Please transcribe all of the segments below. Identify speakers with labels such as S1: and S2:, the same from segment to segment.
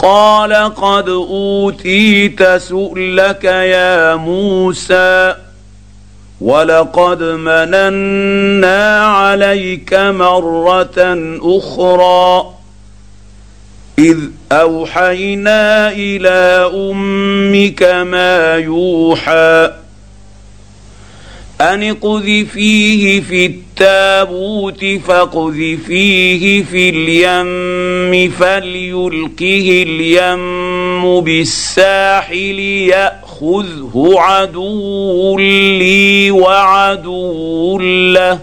S1: قال قد أوتيت سؤلك يا موسى ولقد مننا عليك مرة أخرى إذ أوحينا إلى أمك ما يوحى أن اقذفيه في التابوت فاقذفيه في اليم فليلقه اليم بالساحل يأخذه عدو لي وعدو له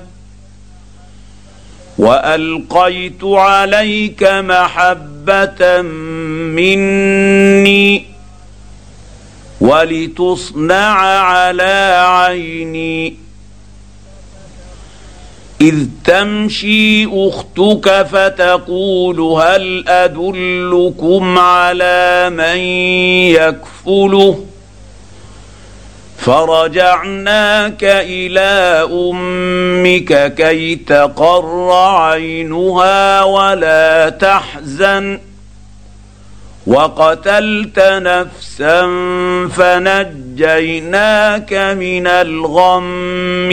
S1: وألقيت عليك محبة مني ولتصنع على عيني إذ تمشي أختك فتقول هل أدلكم على من يكفله فرجعناك إلى أمك كي تقر عينها ولا تحزن وقتلت نفسا فنجيناك من الغم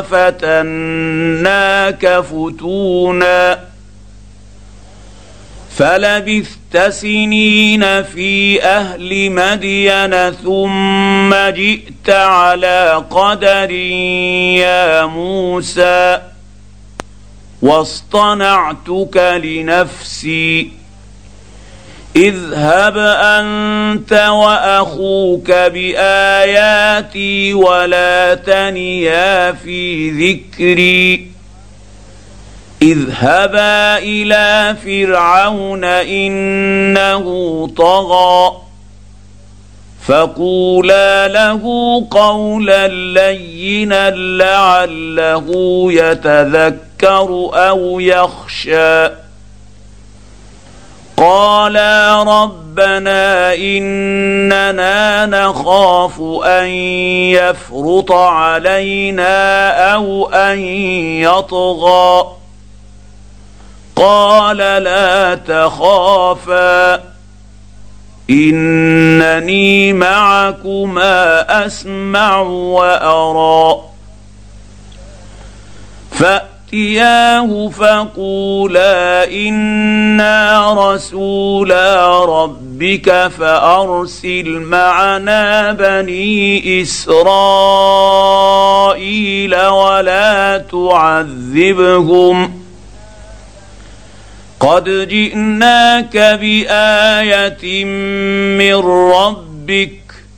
S1: وفتناك فتونا فلبثت سنين في أهل مدين ثم جئت على قدر يا موسى واصطنعتك لنفسي اذهب أنت وأخوك بآياتي ولا تنيا في ذكري اذهبا إلى فرعون إنه طغى فقولا له قولا لينا لعله يتذكر أو يخشى قالا ربنا إننا نخاف أن يفرط علينا أو أن يطغى قال لا تخافا إنني معكما أسمع وأرى فأتياه فقولا إنا رسولا ربك فأرسل معنا بني إسرائيل ولا تعذبهم قد جئناك بآية من ربك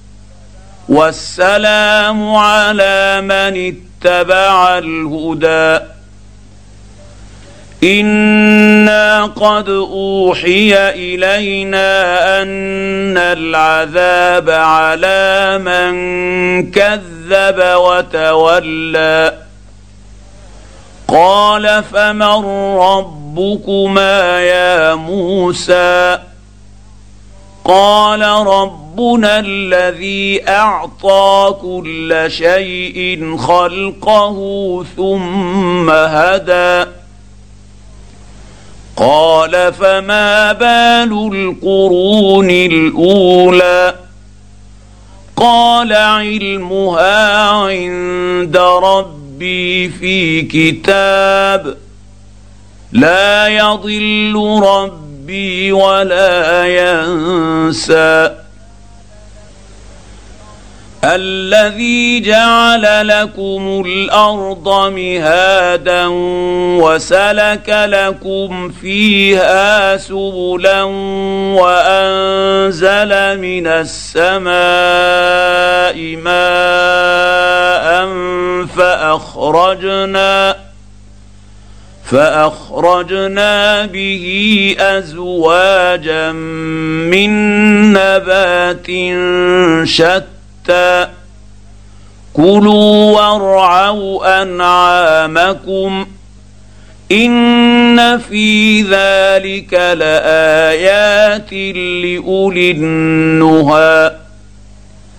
S1: والسلام على من اتبع الهدى إنا قد أوحي إلينا أن العذاب على من كذب وتولى قال فمن ربكما يا موسى قال ربنا الذي أعطى كل شيء خلقه ثم هدى قال فما بال القرون الأولى قال علمها عند ربي في كتاب لا يضل ربي ولا ينسى الذي جعل لكم الأرض مهادا وسلك لكم فيها سبلا وأنزل من السماء ماء فأخرجنا به أزواجا من نبات شتى كلوا وارعوا أنعامكم إن في ذلك لآيات لأولي النهى